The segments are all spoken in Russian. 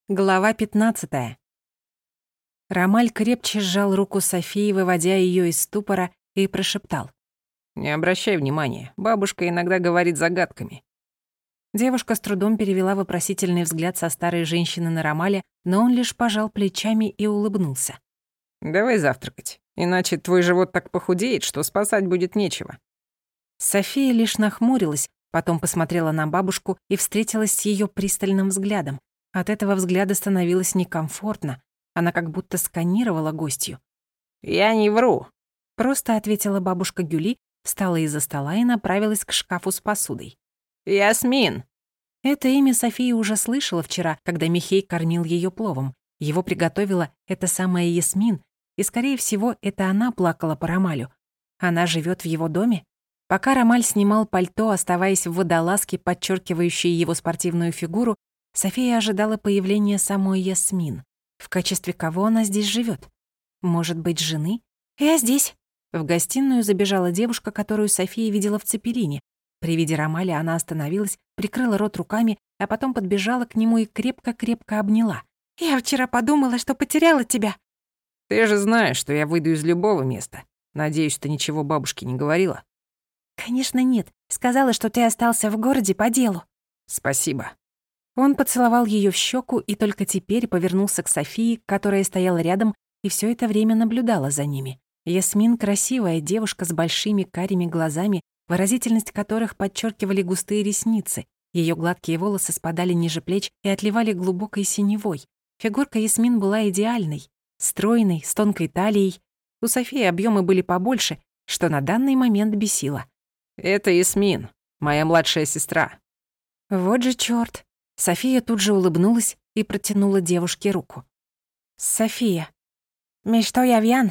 Глава 15. Ромаль крепче сжал руку Софии, выводя её из ступора, и прошептал: «Не обращай внимания, бабушка иногда говорит загадками». Девушка с трудом перевела вопросительный взгляд со старой женщины на Ромаля, но он лишь пожал плечами и улыбнулся. «Давай завтракать, иначе твой живот так похудеет, что спасать будет нечего». София лишь нахмурилась, потом посмотрела на бабушку и встретилась с её пристальным взглядом. От этого взгляда становилось некомфортно. Она как будто сканировала гостью. «Я не вру», — просто ответила бабушка Гюли, встала из-за стола и направилась к шкафу с посудой. «Ясмин». Это имя София уже слышала вчера, когда Михей кормил её пловом. Его приготовила эта самая Ясмин, и, скорее всего, это она плакала по Ромалю. Она живёт в его доме? Пока Ромаль снимал пальто, оставаясь в водолазке, подчёркивающей его спортивную фигуру, София ожидала появления самой Ясмин. В качестве кого она здесь живёт? Может быть, жены? «Я здесь». В гостиную забежала девушка, которую София видела в Цепелине. При виде Ромаля она остановилась, прикрыла рот руками, а потом подбежала к нему и крепко-крепко обняла. «Я вчера подумала, что потеряла тебя». «Ты же знаешь, что я выйду из любого места. Надеюсь, ты ничего бабушке не говорила?» «Конечно нет. Сказала, что ты остался в городе по делу». «Спасибо». Он поцеловал её в щеку и только теперь повернулся к Софии, которая стояла рядом и всё это время наблюдала за ними. Ясмин — красивая девушка с большими карими глазами, выразительность которых подчеркивали густые ресницы. Её гладкие волосы спадали ниже плеч и отливали глубокой синевой. Фигурка Ясмин была идеальной, стройной, с тонкой талией. У Софии объёмы были побольше, что на данный момент бесило. «Это Ясмин, моя младшая сестра». Вот же чёрт. София тут же улыбнулась и протянула девушке руку. «София. Мишто явьян?»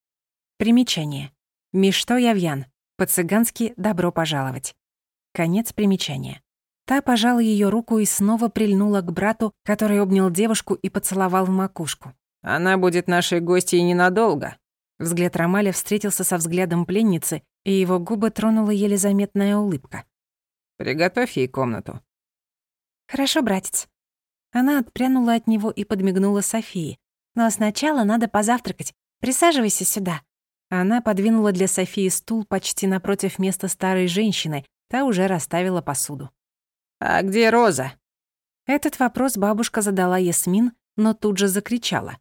Примечание. Мишто явьян. По-цыгански «добро пожаловать». Конец примечания. Та пожала её руку и снова прильнула к брату, который обнял девушку и поцеловал в макушку. «Она будет нашей гостьей ненадолго». Взгляд Ромаля встретился со взглядом пленницы, и его губы тронула еле заметная улыбка. «Приготовь ей комнату». «Хорошо, братец». Она отпрянула от него и подмигнула Софии. «Но сначала надо позавтракать. Присаживайся сюда». Она подвинула для Софии стул почти напротив места старой женщины, та уже расставила посуду. «А где Роза?» Этот вопрос бабушка задала Ясмин, но тут же закричала.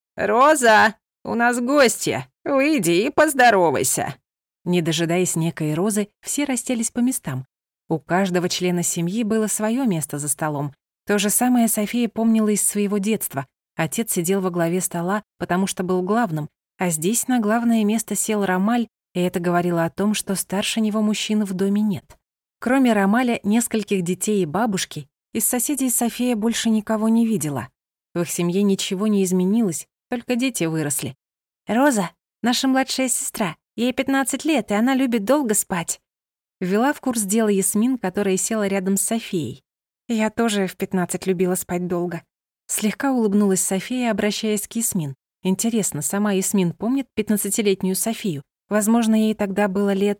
«Роза, у нас гостья. Выйди и поздоровайся». Не дожидаясь некой Розы, все расселись по местам. У каждого члена семьи было своё место за столом. То же самое София помнила из своего детства. Отец сидел во главе стола, потому что был главным, а здесь на главное место сел Ромаль, и это говорило о том, что старше него мужчины в доме нет. Кроме Ромаля, нескольких детей и бабушки, из соседей София больше никого не видела. В их семье ничего не изменилось, только дети выросли. «Роза, наша младшая сестра, ей 15 лет, и она любит долго спать». Ввела в курс дела Ясмин, которая села рядом с Софией. «Я тоже в 15 любила спать долго». Слегка улыбнулась София, обращаясь к Ясмин. Интересно, сама Ясмин помнит 15-летнюю Софию? Возможно, ей тогда было лет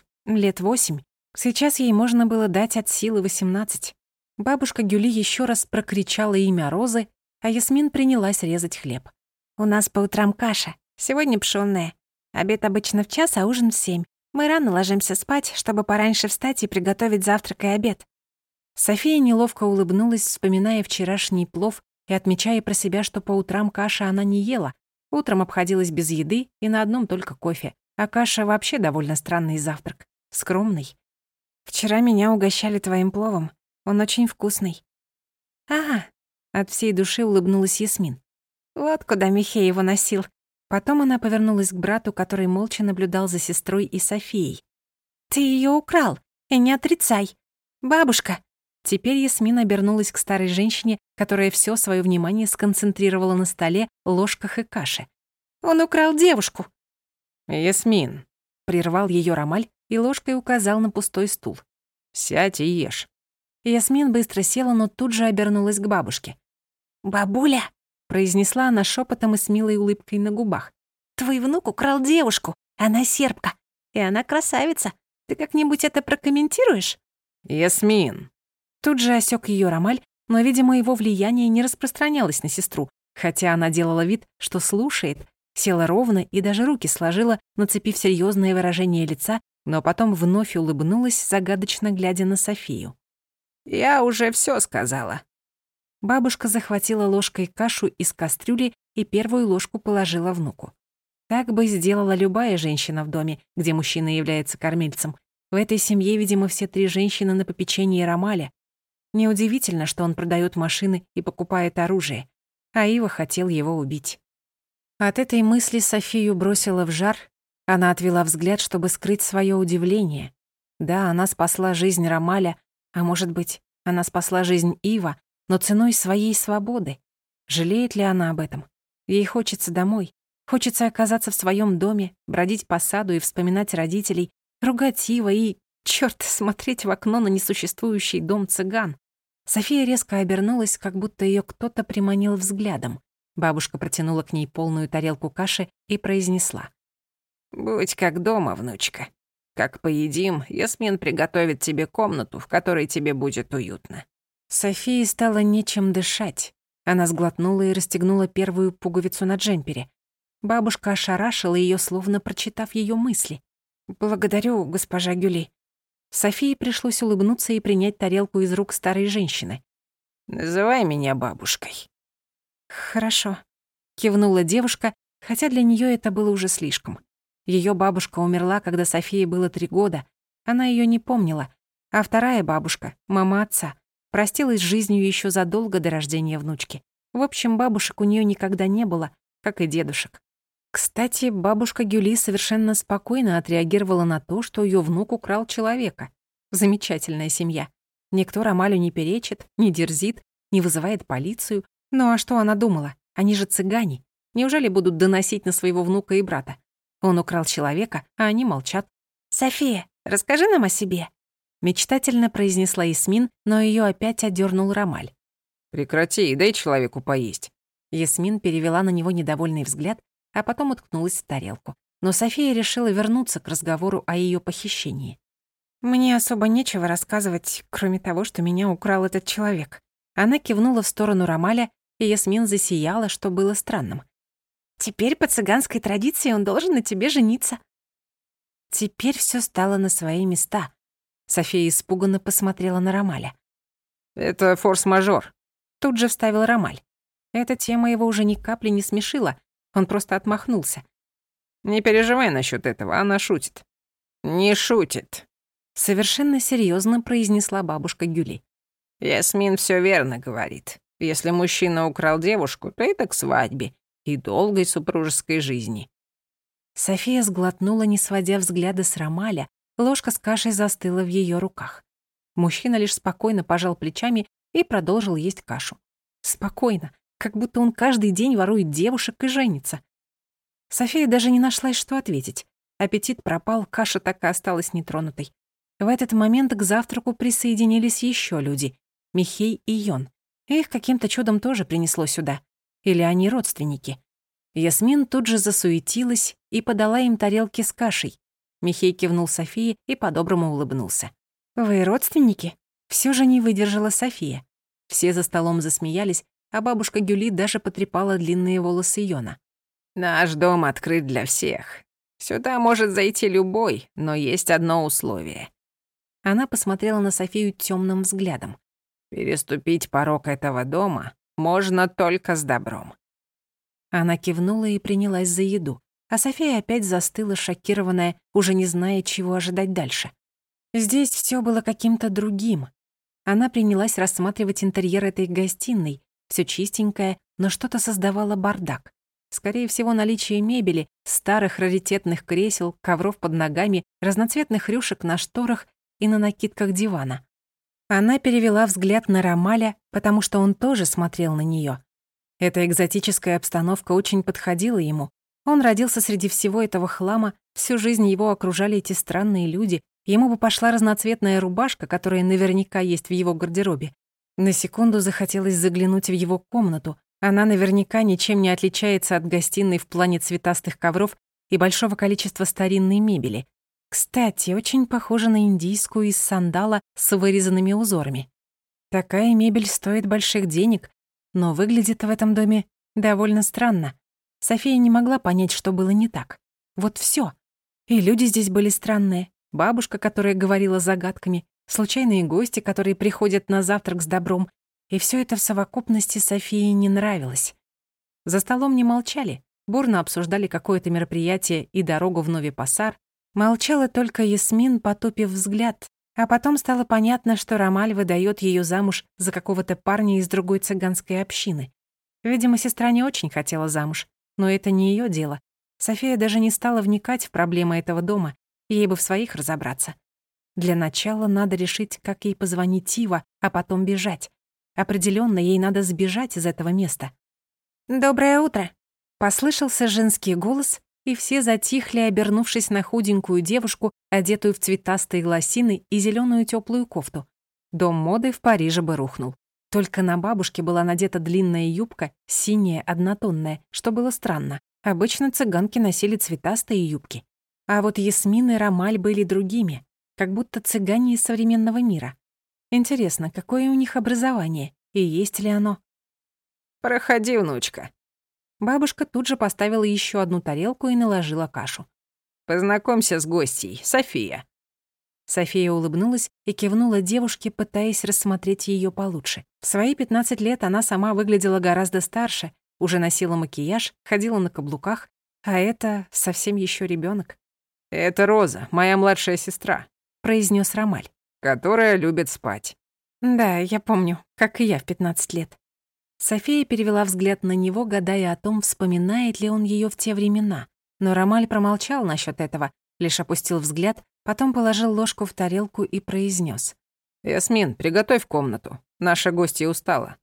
8. Сейчас ей можно было дать от силы 18. Бабушка Гюли ещё раз прокричала имя Розы, а Ясмин принялась резать хлеб. «У нас по утрам каша, сегодня пшённая. Обед обычно в 1, а ужин в 7. Мы рано ложимся спать, чтобы пораньше встать и приготовить завтрак и обед». София неловко улыбнулась, вспоминая вчерашний плов и отмечая про себя, что по утрам каши она не ела. Утром обходилась без еды и на одном только кофе. А каша вообще довольно странный завтрак. Скромный. «Вчера меня угощали твоим пловом. Он очень вкусный». «Ага», — от всей души улыбнулась Ясмин. «Вот куда Михей его носил». Потом она повернулась к брату, который молча наблюдал за сестрой и Софией. «Ты её украл, и не отрицай. Бабушка». Теперь Ясмин обернулась к старой женщине, которая всё своё внимание сконцентрировала на столе, ложках и каше. «Он украл девушку». «Ясмин», — прервал её Ромаль и ложкой указал на пустой стул. «Сядь и ешь». Ясмин быстро села, но тут же обернулась к бабушке. «Бабуля», — произнесла она шёпотом и с милой улыбкой на губах, «твой внук украл девушку, она сербка, и она красавица. Ты как-нибудь это прокомментируешь?» «Ясмин». Тут же осёк её Ромаль, но, видимо, его влияние не распространялось на сестру, хотя она делала вид, что слушает, села ровно и даже руки сложила, нацепив серьёзное выражение лица, но потом вновь улыбнулась, загадочно глядя на Софию. «Я уже всё сказала». Бабушка захватила ложкой кашу из кастрюли и первую ложку положила внуку. Так бы сделала любая женщина в доме, где мужчина является кормильцем. В этой семье, видимо, все 3 женщины на попечении Ромаля. Неудивительно, что он продаёт машины и покупает оружие. А Ива хотел его убить. От этой мысли Софию бросила в жар. Она отвела взгляд, чтобы скрыть своё удивление. Да, она спасла жизнь Ромаля, а может быть, она спасла жизнь Ива, но ценой своей свободы. Жалеет ли она об этом? Ей хочется домой. Хочется оказаться в своём доме, бродить по саду и вспоминать родителей, ругать Ива и, чёрт, смотреть в окно на несуществующий дом цыган. София резко обернулась, как будто её кто-то приманил взглядом. Бабушка протянула к ней полную тарелку каши и произнесла: «Будь как дома, внучка. Как поедим, Ясмин приготовит тебе комнату, в которой тебе будет уютно». Софии стало нечем дышать. Она сглотнула и расстегнула первую пуговицу на джемпере. Бабушка ошарашила её, словно прочитав её мысли. «Благодарю, госпожа Гюли». Софии пришлось улыбнуться и принять тарелку из рук старой женщины. «Называй меня бабушкой». «Хорошо», — кивнула девушка, хотя для неё это было уже слишком. Её бабушка умерла, когда Софии было 3 года. Она её не помнила. А вторая бабушка, мама отца, простилась с жизнью ещё задолго до рождения внучки. В общем, бабушек у неё никогда не было, как и дедушек. Кстати, бабушка Гюли совершенно спокойно отреагировала на то, что её внук украл человека. Замечательная семья. Никто Ромалю не перечит, не дерзит, не вызывает полицию. Ну а что она думала? Они же цыгане. Неужели будут доносить на своего внука и брата? Он украл человека, а они молчат. «София, расскажи нам о себе», — мечтательно произнесла Ясмин, но её опять одёрнул Ромаль. «Прекрати и дай человеку поесть». Ясмин перевела на него недовольный взгляд, а потом уткнулась в тарелку. Но София решила вернуться к разговору о её похищении. «Мне особо нечего рассказывать, кроме того, что меня украл этот человек». Она кивнула в сторону Ромаля, и Ясмин засияла, что было странным. «Теперь по цыганской традиции он должен на тебе жениться». Теперь всё стало на свои места. София испуганно посмотрела на Ромаля. «Это форс-мажор», — тут же вставил Ромаль. Эта тема его уже ни капли не смешила, он просто отмахнулся. «Не переживай насчёт этого, она шутит». «Не шутит», — совершенно серьёзно произнесла бабушка Гюли. «Ясмин всё верно говорит. Если мужчина украл девушку, то это к свадьбе и долгой супружеской жизни». София сглотнула, не сводя взгляда с Ромаля, ложка с кашей застыла в её руках. Мужчина лишь спокойно пожал плечами и продолжил есть кашу. Спокойно, как будто он каждый день ворует девушек и женится. София даже не нашлась, что ответить. Аппетит пропал, каша так и осталась нетронутой. В этот момент к завтраку присоединились ещё люди — Михей и Йон. Их каким-то чудом тоже принесло сюда. Или они родственники? Ясмин тут же засуетилась и подала им тарелки с кашей. Михей кивнул Софии и по-доброму улыбнулся. «Вы родственники?» Всё же не выдержала София. Все за столом засмеялись, а бабушка Гюли даже потрепала длинные волосы Йона. «Наш дом открыт для всех. Сюда может зайти любой, но есть одно условие». Она посмотрела на Софию тёмным взглядом. «Переступить порог этого дома можно только с добром». Она кивнула и принялась за еду, а София опять застыла, шокированная, уже не зная, чего ожидать дальше. Здесь всё было каким-то другим. Она принялась рассматривать интерьер этой гостиной. Всё чистенькое, но что-то создавало бардак. Скорее всего, наличие мебели, старых раритетных кресел, ковров под ногами, разноцветных рюшек на шторах и на накидках дивана. Она перевела взгляд на Ромаля, потому что он тоже смотрел на неё. Эта экзотическая обстановка очень подходила ему. Он родился среди всего этого хлама, всю жизнь его окружали эти странные люди. Ему бы пошла разноцветная рубашка, которая наверняка есть в его гардеробе. На секунду захотелось заглянуть в его комнату. Она наверняка ничем не отличается от гостиной в плане цветастых ковров и большого количества старинной мебели. Кстати, очень похожа на индийскую из сандала с вырезанными узорами. Такая мебель стоит больших денег, но выглядит в этом доме довольно странно. София не могла понять, что было не так. Вот всё. И люди здесь были странные. Бабушка, которая говорила загадками, случайные гости, которые приходят на завтрак с добром. И всё это в совокупности Софии не нравилось. За столом не молчали, бурно обсуждали какое-то мероприятие и дорогу в Нови-Пасар. Молчала только Ясмин, потупив взгляд. А потом стало понятно, что Ромаль выдаёт её замуж за какого-то парня из другой цыганской общины. Видимо, сестра не очень хотела замуж, но это не её дело. София даже не стала вникать в проблемы этого дома, ей бы в своих разобраться. Для начала надо решить, как ей позвонить Ива, а потом бежать. Определённо ей надо сбежать из этого места. «Доброе утро!» Послышался женский голос, и все затихли, обернувшись на худенькую девушку, одетую в цветастые лосины и зелёную тёплую кофту. Дом моды в Париже бы рухнул. Только на бабушке была надета длинная юбка, синяя, однотонная, что было странно. Обычно цыганки носили цветастые юбки. А вот Ясмин и Ромаль были другими, как будто цыгане из современного мира. Интересно, какое у них образование и есть ли оно? «Проходи, внучка». Бабушка тут же поставила ещё одну тарелку и наложила кашу. «Познакомься с гостьей, София». София улыбнулась и кивнула девушке, пытаясь рассмотреть её получше. В свои 15 лет она сама выглядела гораздо старше, уже носила макияж, ходила на каблуках, а это совсем ещё ребёнок. «Это Роза, моя младшая сестра», — произнёс Ромаль. «которая любит спать». «Да, я помню, как и я в 15 лет». София перевела взгляд на него, гадая о том, вспоминает ли он её в те времена. Но Ромаль промолчал насчёт этого, лишь опустил взгляд, потом положил ложку в тарелку и произнёс: «Ясмин, приготовь комнату. Наша гостья устала».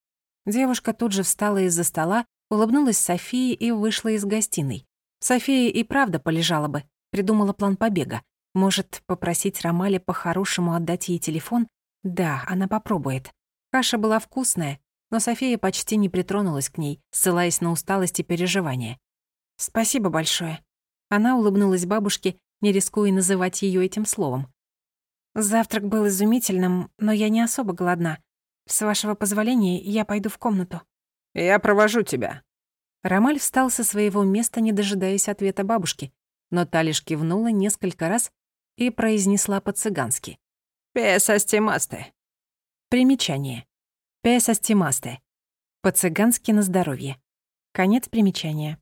Девушка тут же встала из-за стола, улыбнулась Софии и вышла из гостиной. София и правда полежала бы, придумала план побега. Может, попросить Ромаля по-хорошему отдать ей телефон? Да, она попробует. Каша была вкусная, но София почти не притронулась к ней, ссылаясь на усталость и переживания. «Спасибо большое». Она улыбнулась бабушке, не рискуя называть её этим словом. «Завтрак был изумительным, но я не особо голодна. С вашего позволения, я пойду в комнату». «Я провожу тебя». Ромаль встал со своего места, не дожидаясь ответа бабушки, но та лишь кивнула несколько раз и произнесла по-цыгански: «Песа стимасте». Примечание. «Песа стимасте». По-цыгански на здоровье. Конец примечания.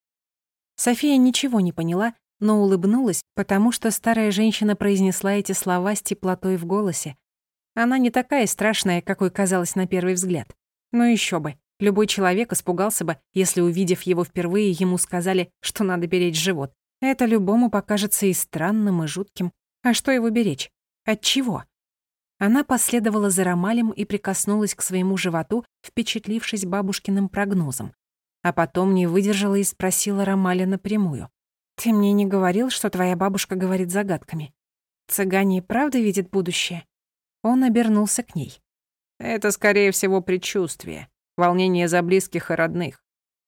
София ничего не поняла, но улыбнулась, потому что старая женщина произнесла эти слова с теплотой в голосе. Она не такая страшная, какой казалась на первый взгляд. Но ещё бы, любой человек испугался бы, если, увидев его впервые, ему сказали, что надо беречь живот. Это любому покажется и странным, и жутким. А что его беречь? От чего? Она последовала за Ромалем и прикоснулась к своему животу, впечатлившись бабушкиным прогнозом. А потом не выдержала и спросила Ромаля напрямую: «Ты мне не говорил, что твоя бабушка говорит загадками? Цыгане правда видят будущее?» Он обернулся к ней. «Это, скорее всего, предчувствие, волнение за близких и родных».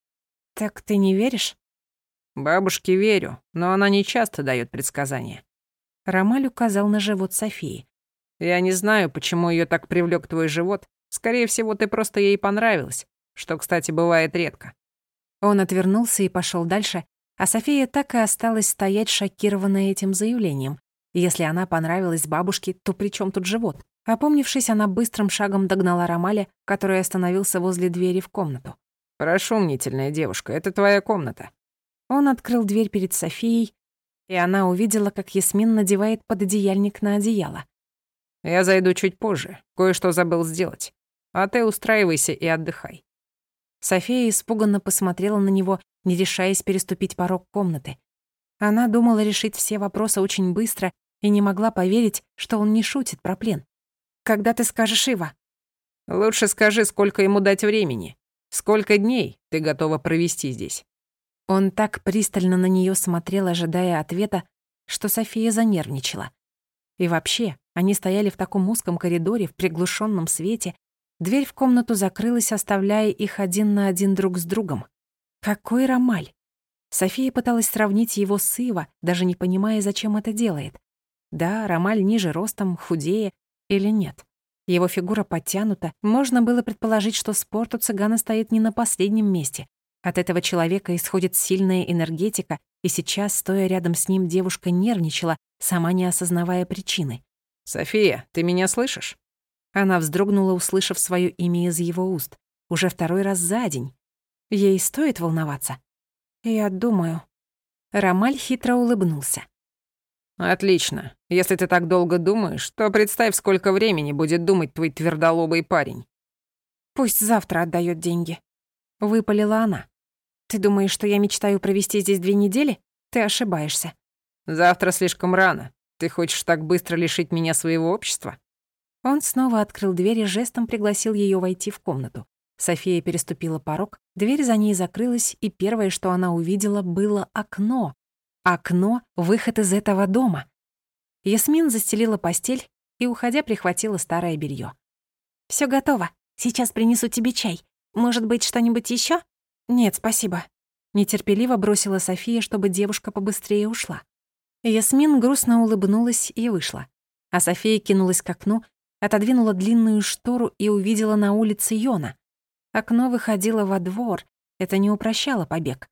«Так ты не веришь?» «Бабушке верю, но она не часто даёт предсказания». Ромаль указал на живот Софии. «Я не знаю, почему её так привлёк твой живот. Скорее всего, ты просто ей понравилась, что, кстати, бывает редко». Он отвернулся и пошёл дальше, а София так и осталась стоять, шокированная этим заявлением. Если она понравилась бабушке, то при чём тут живот? Опомнившись, она быстрым шагом догнала Ромаля, который остановился возле двери в комнату. «Прошу, мнительная девушка, это твоя комната». Он открыл дверь перед Софией, и она увидела, как Ясмин надевает пододеяльник на одеяло. «Я зайду чуть позже, кое-что забыл сделать. А ты устраивайся и отдыхай». София испуганно посмотрела на него, не решаясь переступить порог комнаты. Она думала решить все вопросы очень быстро и не могла поверить, что он не шутит про плен. «Когда ты скажешь Ива?» «Лучше скажи, сколько ему дать времени. Сколько дней ты готова провести здесь?» Он так пристально на неё смотрел, ожидая ответа, что София занервничала. И вообще, они стояли в таком узком коридоре, в приглушённом свете. Дверь в комнату закрылась, оставляя их один на один друг с другом. Какой Ромаль! София пыталась сравнить его с Ива, даже не понимая, зачем это делает. Да, Ромаль ниже ростом, худее или нет. Его фигура подтянута, можно было предположить, что спорт у цыгана стоит не на последнем месте. От этого человека исходит сильная энергетика, и сейчас, стоя рядом с ним, девушка нервничала, сама не осознавая причины. «София, ты меня слышишь?» Она вздрогнула, услышав своё имя из его уст. Уже второй раз за день. Ей стоит волноваться? Я думаю. Ромаль хитро улыбнулся. «Отлично. Если ты так долго думаешь, то представь, сколько времени будет думать твой твердолобый парень». «Пусть завтра отдаёт деньги», — выпалила она. «Ты думаешь, что я мечтаю провести здесь 2 недели? Ты ошибаешься». «Завтра слишком рано. Ты хочешь так быстро лишить меня своего общества?» Он снова открыл дверь и жестом пригласил её войти в комнату. София переступила порог, дверь за ней закрылась, и первое, что она увидела, было окно. Окно — выход из этого дома. Ясмин застелила постель и, уходя, прихватила старое белье. «Всё готово. Сейчас принесу тебе чай. Может быть, что-нибудь ещё?» «Нет, спасибо». Нетерпеливо бросила София, чтобы девушка побыстрее ушла. Ясмин грустно улыбнулась и вышла. А София кинулась к окну, отодвинула длинную штору и увидела на улице Йона. Окно выходило во двор, это не упрощало побег.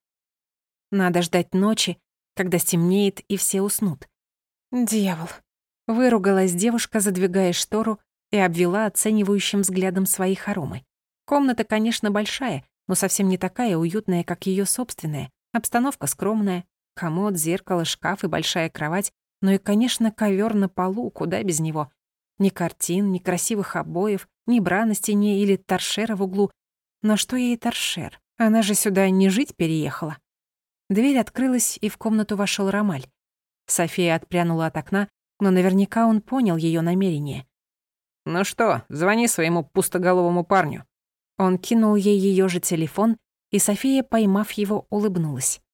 Надо ждать ночи, когда стемнеет и все уснут. «Дьявол!» — выругалась девушка, задвигая штору, и обвела оценивающим взглядом свои хоромы. Комната, конечно, большая, но совсем не такая уютная, как её собственная. Обстановка скромная, комод, зеркало, шкаф и большая кровать, но и, конечно, ковёр на полу, куда без него. Ни картин, ни красивых обоев, ни бра на стене или торшера в углу. Но что ей торшер? Она же сюда не жить переехала. Дверь открылась, и в комнату вошёл Ромаль. София отпрянула от окна, но наверняка он понял её намерение. «Ну что, звони своему пустоголовому парню». Он кинул ей её же телефон, и София, поймав его, улыбнулась.